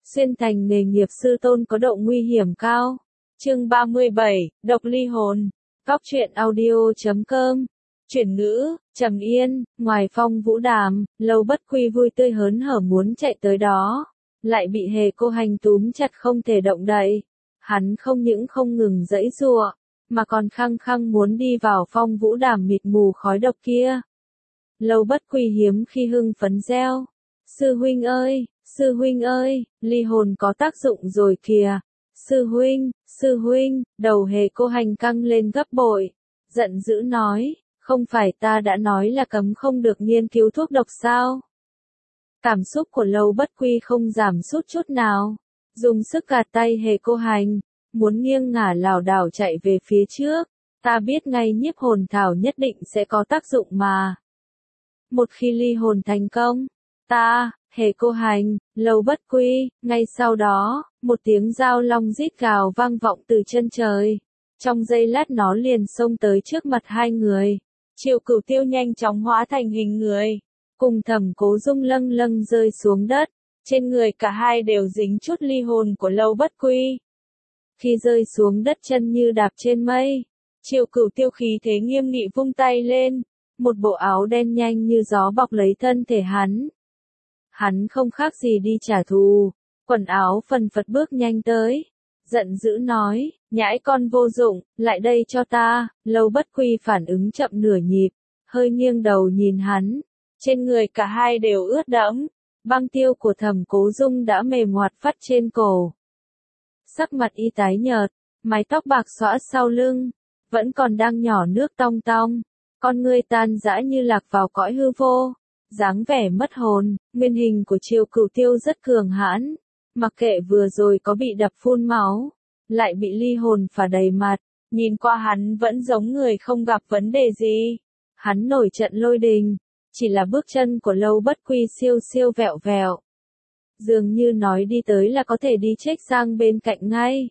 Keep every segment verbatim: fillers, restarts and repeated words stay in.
Xuyên thành nghề nghiệp sư tôn có độ nguy hiểm cao. Chương ba mươi bảy, độc ly hồn. Góc truyện audio chấm com. Chuyển ngữ, Trầm Yên, ngoài Phong Vũ Đàm, Lâu Bất Quy vui tươi hớn hở muốn chạy tới đó, lại bị Hề Cô Hành túm chặt không thể động đậy. Hắn không những không ngừng giãy giụa, mà còn khăng khăng muốn đi vào Phong Vũ Đàm mịt mù khói độc kia. Lâu Bất Quy hiếm khi hưng phấn reo: "Sư huynh ơi, sư huynh ơi, ly hồn có tác dụng rồi kìa. Sư huynh, sư huynh." Đầu Hề Cô Hành căng lên gấp bội, giận dữ nói: "Không phải ta đã nói là cấm không được nghiên cứu thuốc độc sao?" Cảm xúc của Lâu Bất Quy không giảm sút chút nào, dùng sức gạt tay Hề Cô Hành, muốn nghiêng ngả lảo đảo chạy về phía trước. "Ta biết ngay nhiếp hồn thảo nhất định sẽ có tác dụng mà. Một khi ly hồn thành công, ta..." Hề Cô Hành, Lâu Bất Quy, ngay sau đó, một tiếng dao long rít gào vang vọng từ chân trời. Trong giây lát nó liền xông tới trước mặt hai người. Triệu Cửu Tiêu nhanh chóng hóa thành hình người, cùng Thẩm Cố Dung lâng lâng rơi xuống đất. Trên người cả hai đều dính chút ly hồn của Lâu Bất Quy. Khi rơi xuống đất chân như đạp trên mây, Triệu Cửu Tiêu khí thế nghiêm nghị vung tay lên, một bộ áo đen nhanh như gió bọc lấy thân thể hắn. Hắn không khác gì đi trả thù, quần áo phần phật bước nhanh tới, giận dữ nói: "Nhãi con vô dụng, lại đây cho ta." Lâu Bất Quy phản ứng chậm nửa nhịp, hơi nghiêng đầu nhìn hắn. Trên người cả hai đều ướt đẫm, băng tiêu của Thẩm Cố Dung đã mềm hoạt phắt trên cổ. Sắc mặt y tái nhợt, mái tóc bạc xõa sau lưng, vẫn còn đang nhỏ nước tong tong, con ngươi tan rã như lạc vào cõi hư vô, dáng vẻ mất hồn. Nguyên hình của Triệu Cửu Tiêu rất cường hãn, mặc kệ vừa rồi có bị đập phun máu, lại bị ly hồn phả đầy mặt, nhìn qua hắn vẫn giống người không gặp vấn đề gì. Hắn nổi trận lôi đình, chỉ là bước chân của Lâu Bất Quy siêu siêu vẹo vẹo, dường như nói đi tới là có thể đi chết sang bên cạnh ngay.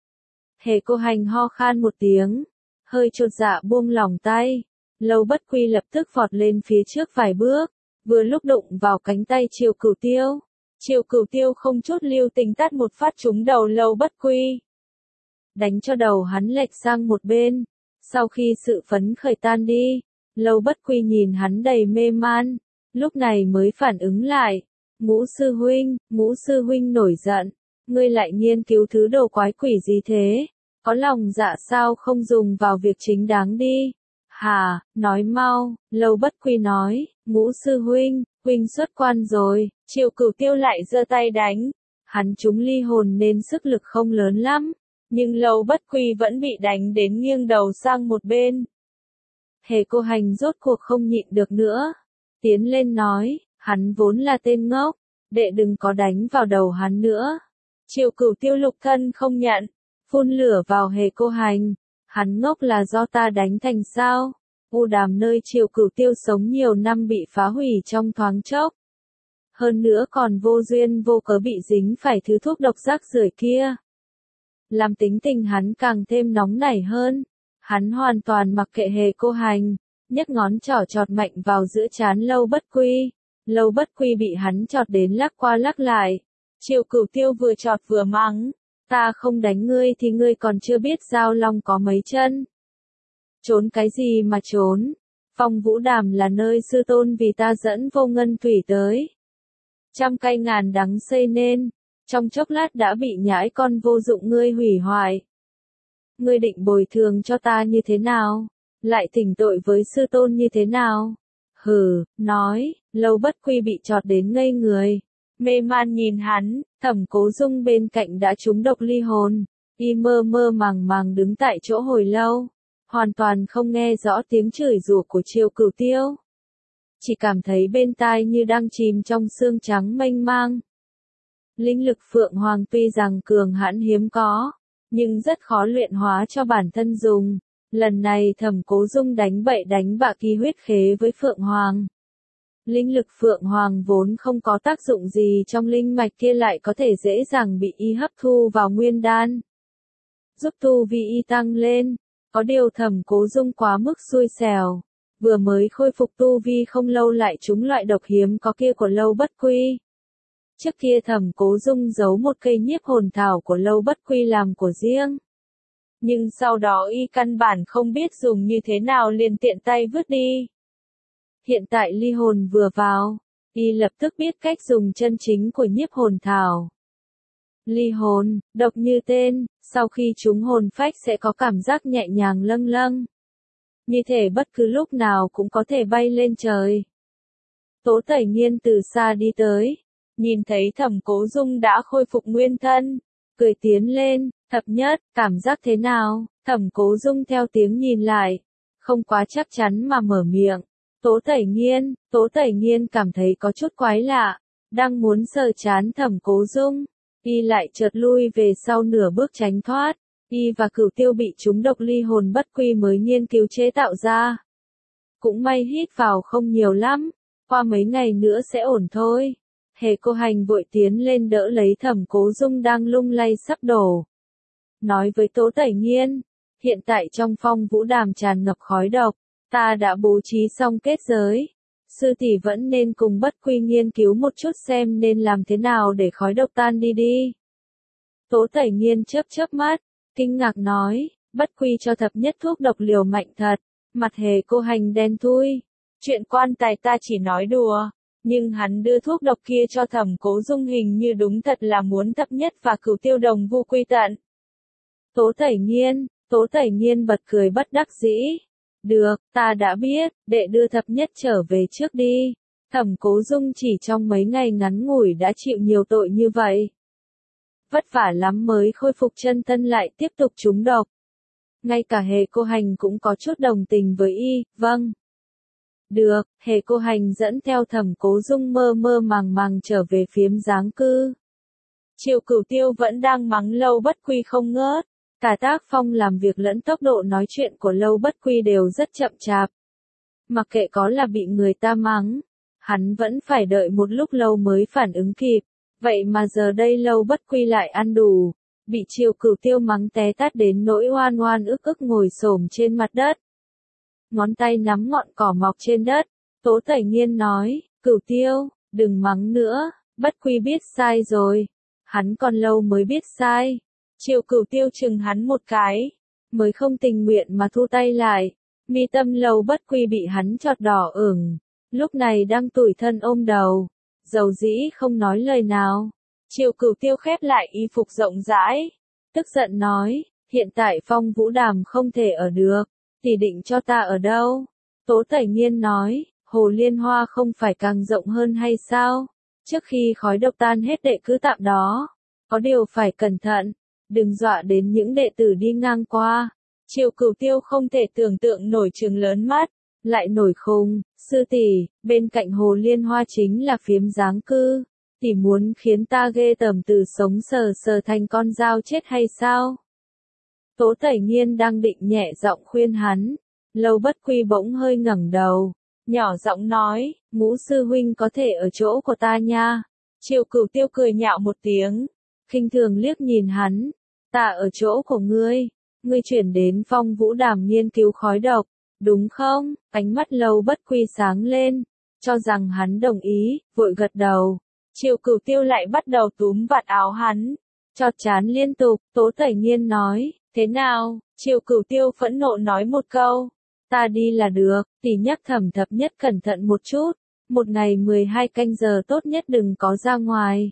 Hề Cô Hành ho khan một tiếng, hơi chột dạ buông lỏng tay. Lâu Bất Quy lập tức vọt lên phía trước vài bước, vừa lúc đụng vào cánh tay Triệu Cửu Tiêu. Triệu Cửu Tiêu không chút lưu tình tát một phát trúng đầu Lâu Bất Quy, đánh cho đầu hắn lệch sang một bên. Sau khi sự phấn khởi tan đi, Lâu Bất Quy nhìn hắn đầy mê man, lúc này mới phản ứng lại. "Ngũ sư huynh, Ngũ sư huynh nổi giận, ngươi lại nghiên cứu thứ đồ quái quỷ gì thế? Có lòng dạ sao không dùng vào việc chính đáng đi? Hà, nói mau." Lâu Bất Quy nói: "Ngũ sư huynh, huynh xuất quan rồi." Triệu Cửu Tiêu lại giơ tay đánh. Hắn trúng ly hồn nên sức lực không lớn lắm, nhưng Lâu Bất Quy vẫn bị đánh đến nghiêng đầu sang một bên. Hề Cô Hành rốt cuộc không nhịn được nữa, tiến lên nói: "Hắn vốn là tên ngốc, đệ đừng có đánh vào đầu hắn nữa." Triệu Cửu Tiêu lục thân không nhận, phun lửa vào Hề Cô Hành: "Hắn ngốc là do ta đánh thành sao?" U Đàm nơi Triệu Cửu Tiêu sống nhiều năm bị phá hủy trong thoáng chốc, hơn nữa còn vô duyên vô cớ bị dính phải thứ thuốc độc rác rưởi kia, làm tính tình hắn càng thêm nóng nảy hơn. Hắn hoàn toàn mặc kệ Hề Cô Hành, nhấc ngón trỏ chọt mạnh vào giữa trán Lâu Bất Quy. Lâu Bất Quy bị hắn chọt đến lắc qua lắc lại. Triệu Cửu Tiêu vừa chọt vừa mắng: "Ta không đánh ngươi thì ngươi còn chưa biết dao long có mấy chân. Trốn cái gì mà trốn? Phong Vũ Đàm là nơi sư tôn vì ta dẫn Vô Ngân Thủy tới, trăm cây ngàn đắng xây nên, trong chốc lát đã bị nhãi con vô dụng ngươi hủy hoại. Ngươi định bồi thường cho ta như thế nào? Lại thỉnh tội với sư tôn như thế nào?" "Hừ." Nói. Lâu Bất Quy bị chọt đến ngây người, mê man nhìn hắn. Thẩm Cố Dung bên cạnh đã trúng độc ly hồn, y mơ mơ màng màng đứng tại chỗ hồi lâu, hoàn toàn không nghe rõ tiếng chửi rủa của Triệu Cửu Tiêu, chỉ cảm thấy bên tai như đang chìm trong sương trắng mênh mang. Linh lực Phượng Hoàng tuy rằng cường hãn hiếm có, nhưng rất khó luyện hóa cho bản thân dùng. Lần này Thẩm Cố Dung đánh bậy đánh bạ ký huyết khế với Phượng Hoàng. Linh lực Phượng Hoàng vốn không có tác dụng gì trong linh mạch kia lại có thể dễ dàng bị y hấp thu vào nguyên đan, giúp tu vi y tăng lên. Có điều Thẩm Cố Dung quá mức xui xẻo, vừa mới khôi phục tu vi không lâu lại trúng loại độc hiếm có kia của Lâu Bất Quy. Trước kia Thẩm Cố Dung giấu một cây nhiếp hồn thảo của Lâu Bất Quy làm của riêng. Nhưng sau đó y căn bản không biết dùng như thế nào liền tiện tay vứt đi. Hiện tại ly hồn vừa vào, y lập tức biết cách dùng chân chính của nhiếp hồn thảo. Ly hồn, độc như tên, sau khi trúng hồn phách sẽ có cảm giác nhẹ nhàng lâng lâng. Như thể bất cứ lúc nào cũng có thể bay lên trời. Tố Tẩy Nghiên từ xa đi tới, nhìn thấy Thẩm Cố Dung đã khôi phục nguyên thân, cười tiến lên, thập nhất, cảm giác thế nào? Thẩm Cố Dung theo tiếng nhìn lại, không quá chắc chắn mà mở miệng. Tố Tẩy Nghiên, Tố Tẩy Nghiên cảm thấy có chút quái lạ, đang muốn sờ trán Thẩm Cố Dung, y lại chợt lui về sau nửa bước tránh thoát. Y và Cửu Tiêu bị trúng độc ly hồn bất quy mới nghiên cứu chế tạo ra. Cũng may hít vào không nhiều lắm, qua mấy ngày nữa sẽ ổn thôi. Hề Cô Hành vội tiến lên đỡ lấy Thẩm Cố Dung đang lung lay sắp đổ. Nói với Tố Tẩy Nghiên, hiện tại trong Phong Vũ Đàm tràn ngập khói độc, ta đã bố trí xong kết giới. Sư tỷ vẫn nên cùng Bất Quy nghiên cứu một chút xem nên làm thế nào để khói độc tan đi đi. Tố Tẩy Nghiên chớp chớp mắt, kinh ngạc nói, Bất Quy cho thập nhất thuốc độc liều mạnh thật. Mặt Hề Cô Hành đen thui. Chuyện quan tài ta chỉ nói đùa, nhưng hắn đưa thuốc độc kia cho Thẩm Cố Dung hình như đúng thật là muốn thập nhất và Cửu Tiêu đồng vu quy tận. Tố Tẩy Nghiên, Tố Tẩy Nghiên bật cười bất đắc dĩ. Được, ta đã biết, đệ đưa thập nhất trở về trước đi. Thẩm Cố Dung chỉ trong mấy ngày ngắn ngủi đã chịu nhiều tội như vậy. Vất vả lắm mới khôi phục chân thân lại tiếp tục trúng độc. Ngay cả Hề Cô Hành cũng có chút đồng tình với y, vâng. Được, Hề Cô Hành dẫn theo Thẩm Cố Dung mơ mơ màng màng trở về phiếm giáng cư. Triệu Cửu Tiêu vẫn đang mắng Lâu Bất Quy không ngớt. Cả tác phong làm việc lẫn tốc độ nói chuyện của Lâu Bất Quy đều rất chậm chạp. Mặc kệ có là bị người ta mắng, hắn vẫn phải đợi một lúc lâu mới phản ứng kịp. Vậy mà giờ đây Lâu Bất Quy lại ăn đủ, bị Triệu Cửu Tiêu mắng té tát đến nỗi oan oan ức ức ngồi xổm trên mặt đất. Ngón tay nắm ngọn cỏ mọc trên đất, Tố Tẩy Nghiên nói, Cửu Tiêu, đừng mắng nữa, Bất Quy biết sai rồi. Hắn còn lâu mới biết sai. Triệu Cửu Tiêu chừng hắn một cái, mới không tình nguyện mà thu tay lại. Mi tâm Lâu Bất Quy bị hắn chọt đỏ ửng, lúc này đang tủi thân ôm đầu, dầu dĩ không nói lời nào. Triệu Cửu Tiêu khép lại y phục rộng rãi, tức giận nói, hiện tại Phong Vũ Đàm không thể ở được, tỷ định cho ta ở đâu? Tố Tẩy Nghiên nói, Hồ Liên Hoa không phải càng rộng hơn hay sao? Trước khi khói độc tan hết đệ cứ tạm đó, có điều phải cẩn thận, đừng dọa đến những đệ tử đi ngang qua. Triệu Cửu Tiêu không thể tưởng tượng nổi trừng lớn mắt, lại nổi khùng, sư tỷ, bên cạnh Hồ Liên Hoa chính là phiếm giáng cư, tỷ muốn khiến ta ghê tởm từ sống sờ sờ thành con dao chết hay sao? Tố Tẩy Nghiên đang định nhẹ giọng khuyên hắn, Lâu Bất Quy bỗng hơi ngẩng đầu, nhỏ giọng nói, Ngũ sư huynh có thể ở chỗ của ta nha. Triệu Cửu Tiêu cười nhạo một tiếng, khinh thường liếc nhìn hắn, ta ở chỗ của ngươi, ngươi chuyển đến Phong Vũ Đàm nghiên cứu khói độc, đúng không? Ánh mắt Lâu Bất Quy sáng lên, cho rằng hắn đồng ý, vội gật đầu. Triệu Cửu Tiêu lại bắt đầu túm vạt áo hắn, chọt chán liên tục. Tố Tẩy Nghiên nói, thế nào? Triệu Cửu Tiêu phẫn nộ nói một câu, ta đi là được, tỷ nhắc Thẩm thập nhất cẩn thận một chút, một ngày mười hai canh giờ tốt nhất đừng có ra ngoài.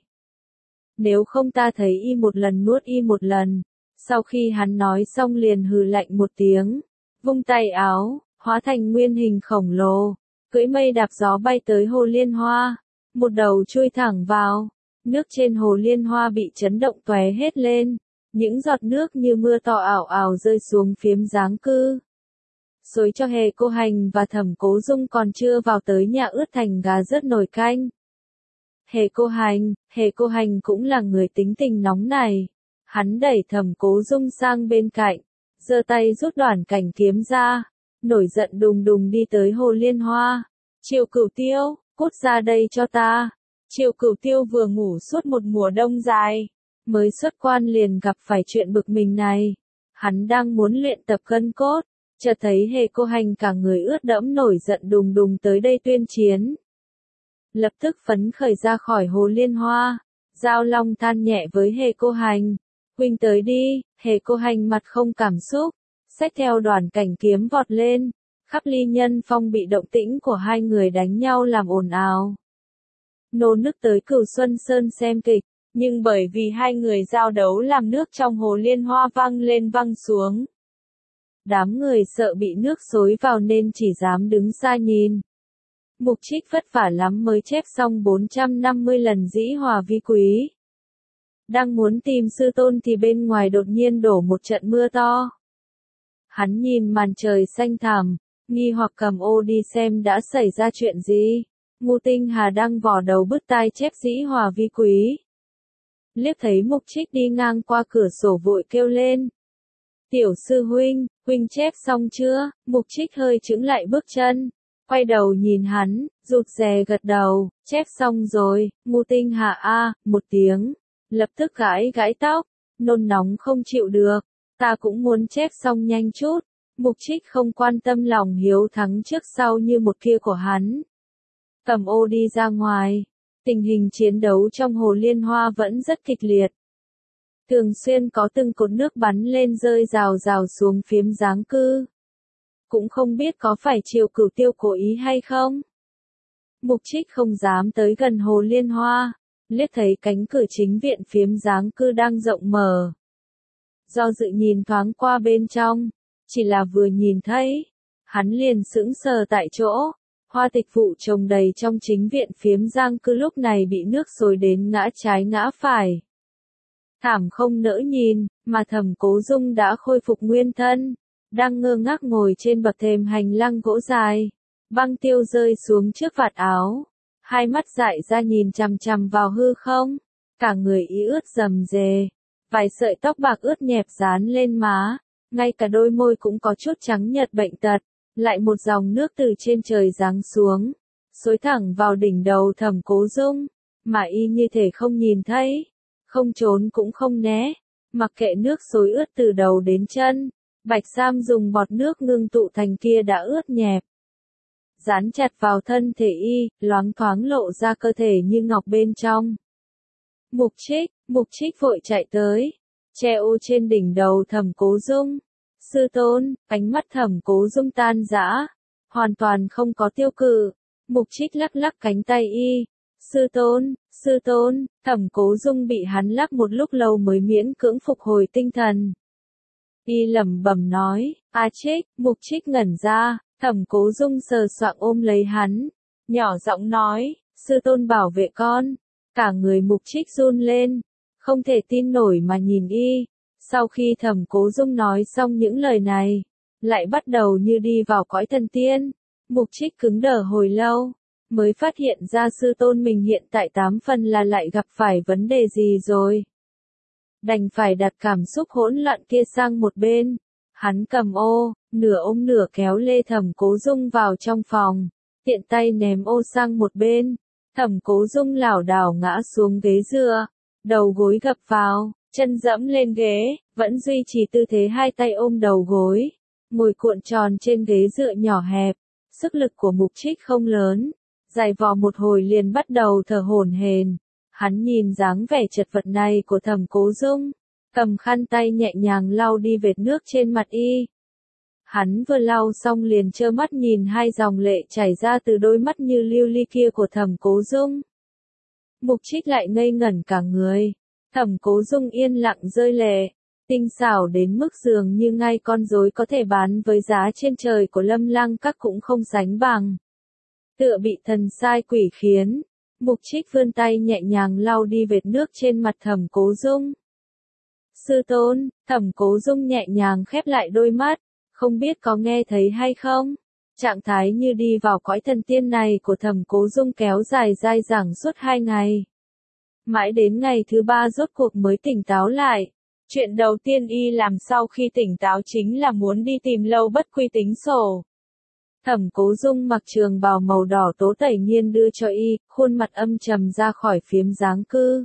Nếu không ta thấy y một lần nuốt y một lần. Sau khi hắn nói xong liền hừ lạnh một tiếng, vung tay áo, hóa thành nguyên hình khổng lồ, cưỡi mây đạp gió bay tới Hồ Liên Hoa, một đầu chui thẳng vào, nước trên Hồ Liên Hoa bị chấn động tóe hết lên, những giọt nước như mưa to ảo ảo rơi xuống phiếm giáng cư. Xối cho Hề Cô Hành và Thẩm Cố Dung còn chưa vào tới nhà ướt thành gà rớt nồi canh. Hề Cô Hành, Hề Cô Hành cũng là người tính tình nóng này. Hắn đẩy Thẩm Cố Dung sang bên cạnh, giơ tay rút đoạn cảnh kiếm ra, nổi giận đùng đùng đi tới Hồ Liên Hoa. Triệu Cửu Tiêu, cút ra đây cho ta. Triệu Cửu Tiêu vừa ngủ suốt một mùa đông dài, mới xuất quan liền gặp phải chuyện bực mình này. Hắn đang muốn luyện tập gân cốt, chợt thấy Hề Cô Hành cả người ướt đẫm nổi giận đùng đùng tới đây tuyên chiến. lập tức phấn khởi ra khỏi hồ liên hoa. Giao Long than nhẹ với Hề Cô Hành, huynh tới đi. Hề Cô Hành mặt không cảm xúc, xách theo đoàn cảnh kiếm vọt lên. Khắp Ly Nhân Phong bị động tĩnh của hai người đánh nhau làm ồn ào. Nô nức tới Cửu Xuân Sơn xem kịch, nhưng bởi vì hai người giao đấu làm nước trong hồ liên hoa văng lên văng xuống. Đám người sợ bị nước xối vào nên chỉ dám đứng xa nhìn. Mục Trích vất vả lắm mới chép xong bốn trăm năm mươi lần dĩ hòa vi quý. Đang muốn tìm sư tôn thì bên ngoài đột nhiên đổ một trận mưa to. Hắn nhìn màn trời xanh thẳm, nghi hoặc cầm ô đi xem đã xảy ra chuyện gì. Ngô Tinh Hà đang vò đầu bứt tai chép dĩ hòa vi quý. Liếc thấy Mục Trích đi ngang qua cửa sổ vội kêu lên. Tiểu sư huynh, huynh chép xong chưa? Mục Trích hơi chững lại bước chân, quay đầu nhìn hắn, rụt rè gật đầu, chép xong rồi. Ngô Tinh Hà a, một tiếng, lập tức gãi gãi tóc, nôn nóng không chịu được, ta cũng muốn chép xong nhanh chút. Mục Trích không quan tâm lòng hiếu thắng trước sau như một kia của hắn. Cầm ô đi ra ngoài, tình hình chiến đấu trong hồ liên hoa vẫn rất kịch liệt. Thường xuyên có từng cột nước bắn lên rơi rào rào xuống phiếm giáng cư. Cũng không biết có phải Triệu Cửu Tiêu cố ý hay không. Mục Trích không dám tới gần hồ liên hoa, liếc thấy cánh cửa chính viện phiếm giáng cư đang rộng mở. Do dự nhìn thoáng qua bên trong, chỉ là vừa nhìn thấy, hắn liền sững sờ tại chỗ. Hoa tịch vụ trồng đầy trong chính viện phiếm giang cư lúc này bị nước xối đến ngã trái ngã phải. Thảm không nỡ nhìn, mà Thẩm Cố Dung đã khôi phục nguyên thân, đang ngơ ngác ngồi trên bậc thềm hành lang gỗ dài. Băng tiêu rơi xuống trước vạt áo, hai mắt dại ra nhìn chằm chằm vào hư không, cả người ý ướt rầm rề, vài sợi tóc bạc ướt nhẹp dán lên má, ngay cả đôi môi cũng có chút trắng nhợt bệnh tật. Lại một dòng nước từ trên trời giáng xuống, xối thẳng vào đỉnh đầu Thẩm Cố Dung, mà y như thể không nhìn thấy, không trốn cũng không né, mặc kệ nước xối ướt từ đầu đến chân. Bạch Sam dùng bọt nước ngưng tụ thành kia đã ướt nhẹp, dán chặt vào thân thể y, loáng thoáng lộ ra cơ thể như ngọc bên trong. Mục Trích, Mục Trích vội chạy tới, che ô trên đỉnh đầu Thẩm Cố Dung. Sư tôn, ánh mắt Thẩm Cố Dung tan rã, hoàn toàn không có tiêu cự. Mục Trích lắc lắc cánh tay y. Sư tôn, sư tôn. Thẩm Cố Dung bị hắn lắc một lúc lâu mới miễn cưỡng phục hồi tinh thần. Y lẩm bẩm nói, A Trích. Mục Trích ngẩn ra, Thẩm Cố Dung sờ soạng ôm lấy hắn, nhỏ giọng nói, sư tôn bảo vệ con. Cả người Mục Trích run lên, không thể tin nổi mà nhìn y. Sau khi Thẩm Cố Dung nói xong những lời này, lại bắt đầu như đi vào cõi thần tiên. Mục Trích cứng đờ hồi lâu, mới phát hiện ra sư tôn mình hiện tại tám phần là lại gặp phải vấn đề gì rồi. Đành phải đặt cảm xúc hỗn loạn kia sang một bên. Hắn cầm ô, nửa ôm nửa kéo lê Thẩm Cố Dung vào trong phòng, tiện tay ném ô sang một bên. Thẩm Cố Dung lảo đảo ngã xuống ghế dựa, đầu gối gập vào, chân dẫm lên ghế, vẫn duy trì tư thế hai tay ôm đầu gối, ngồi cuộn tròn trên ghế dựa nhỏ hẹp. Sức lực của Mục Trích không lớn, giày vò một hồi liền bắt đầu thở hổn hển. Hắn nhìn dáng vẻ chật vật này của Thẩm Cố Dung, cầm khăn tay nhẹ nhàng lau đi vệt nước trên mặt y. Hắn vừa lau xong liền trơ mắt nhìn hai dòng lệ chảy ra từ đôi mắt như lưu ly kia của Thẩm Cố Dung. Mục Trích lại ngây ngẩn cả người. Thẩm Cố Dung yên lặng rơi lệ, tinh xảo đến mức dường như ngay con rối có thể bán với giá trên trời của Lâm Lăng Các cũng không sánh bằng. Tựa bị thần sai quỷ khiến, Mục Trích vươn tay nhẹ nhàng lau đi vệt nước trên mặt Thẩm Cố Dung. Sư tôn. Thẩm Cố Dung nhẹ nhàng khép lại đôi mắt, không biết có nghe thấy hay không. Trạng thái như đi vào cõi thần tiên này của Thẩm Cố Dung kéo dài dai dẳng suốt hai ngày. Mãi đến ngày thứ ba rốt cuộc mới tỉnh táo lại. Chuyện đầu tiên y làm sau khi tỉnh táo chính là muốn đi tìm Lâu Bất Quy tính sổ. Thẩm Cố Dung mặc trường bào màu đỏ tố tẩy nhiên đưa cho y, khuôn mặt âm trầm ra khỏi phiếm giáng cư.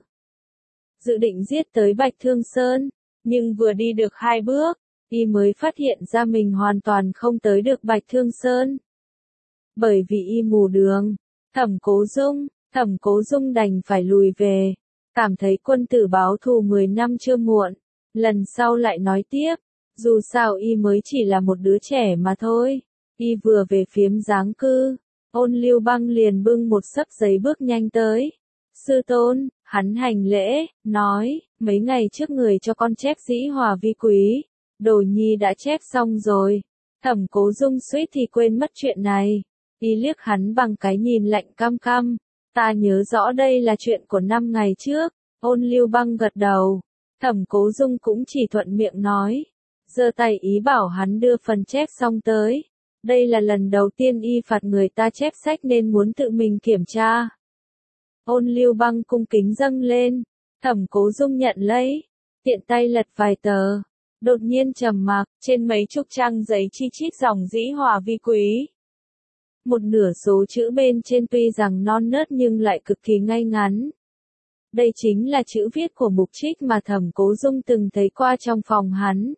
Dự định giết tới Bạch Thương Sơn, nhưng vừa đi được hai bước, y mới phát hiện ra mình hoàn toàn không tới được Bạch Thương Sơn. Bởi vì y mù đường. Thẩm Cố Dung, Thẩm Cố Dung đành phải lùi về, cảm thấy quân tử báo thù mười năm chưa muộn, lần sau lại nói tiếp, dù sao y mới chỉ là một đứa trẻ mà thôi. Y vừa về phiếm giáng cư, Ôn Lưu Băng liền bưng một xấp giấy bước nhanh tới. Sư tôn, hắn hành lễ, nói, mấy ngày trước người cho con chép dĩ hòa vi quý, Đồ Nhi đã chép xong rồi. Thẩm Cố Dung suýt thì quên mất chuyện này. Y liếc hắn bằng cái nhìn lạnh căm căm. Ta nhớ rõ đây là chuyện của năm ngày trước. Ôn Lưu Băng gật đầu. Thẩm Cố Dung cũng chỉ thuận miệng nói. Giơ tay ý bảo hắn đưa phần chép xong tới. Đây là lần đầu tiên y phạt người ta chép sách nên muốn tự mình kiểm tra. Ôn Lưu Băng cung kính dâng lên. Thẩm Cố Dung nhận lấy. Tiện tay lật vài tờ. Đột nhiên trầm mặc, trên mấy chục trang giấy chi chít dòng dĩ hòa vi quý. Một nửa số chữ bên trên tuy rằng non nớt nhưng lại cực kỳ ngay ngắn. Đây chính là chữ viết của Mục Trích mà Thẩm Cố Dung từng thấy qua trong phòng hắn.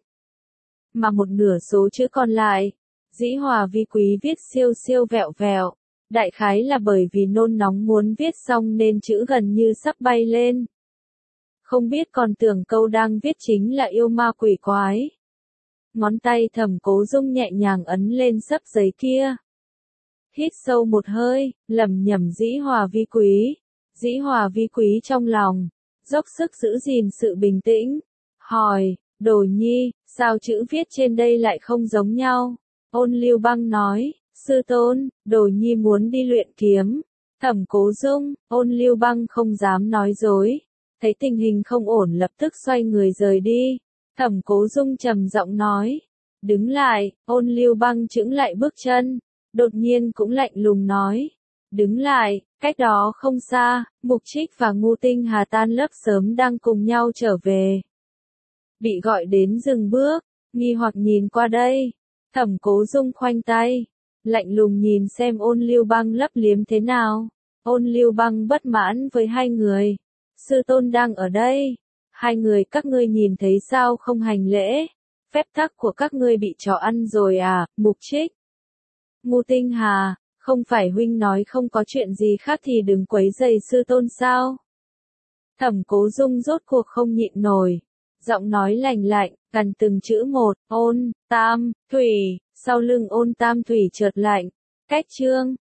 Mà một nửa số chữ còn lại, dĩ hòa vi quý viết siêu siêu vẹo vẹo. Đại khái là bởi vì nôn nóng muốn viết xong nên chữ gần như sắp bay lên. Không biết còn tưởng câu đang viết chính là yêu ma quỷ quái. Ngón tay Thẩm Cố Dung nhẹ nhàng ấn lên xấp giấy kia. Hít sâu một hơi, lẩm nhẩm dĩ hòa vi quý. Dĩ hòa vi quý trong lòng, dốc sức giữ gìn sự bình tĩnh. Hỏi, Đồ Nhi, sao chữ viết trên đây lại không giống nhau? Ôn Lưu Băng nói, sư tôn, Đồ Nhi muốn đi luyện kiếm. Thẩm Cố Dung, Ôn Lưu Băng không dám nói dối. Thấy tình hình không ổn lập tức xoay người rời đi. Thẩm Cố Dung trầm giọng nói. Đứng lại, Ôn Lưu Băng chững lại bước chân. Đột nhiên cũng lạnh lùng nói. Đứng lại, cách đó không xa, Mục Trích và Ngưu Tinh Hà tan lớp sớm đang cùng nhau trở về. Bị gọi đến dừng bước, nghi hoặc nhìn qua đây. Thẩm Cố Dung khoanh tay, lạnh lùng nhìn xem Ôn Lưu Băng lấp liếm thế nào. Ôn Lưu Băng bất mãn với hai người. Sư tôn đang ở đây. Hai người các ngươi nhìn thấy sao không hành lễ. Phép tắc của các ngươi bị chó ăn rồi à, Mục Trích. Ngưu Tinh Hà, không phải huynh nói không có chuyện gì khác thì đừng quấy rầy sư tôn sao. Thẩm Cố Dung rốt cuộc không nhịn nổi. Giọng nói lành lạnh, gần từng chữ một, ôn, tam, thủy, sau lưng ôn tam thủy chợt lạnh. Cách chương.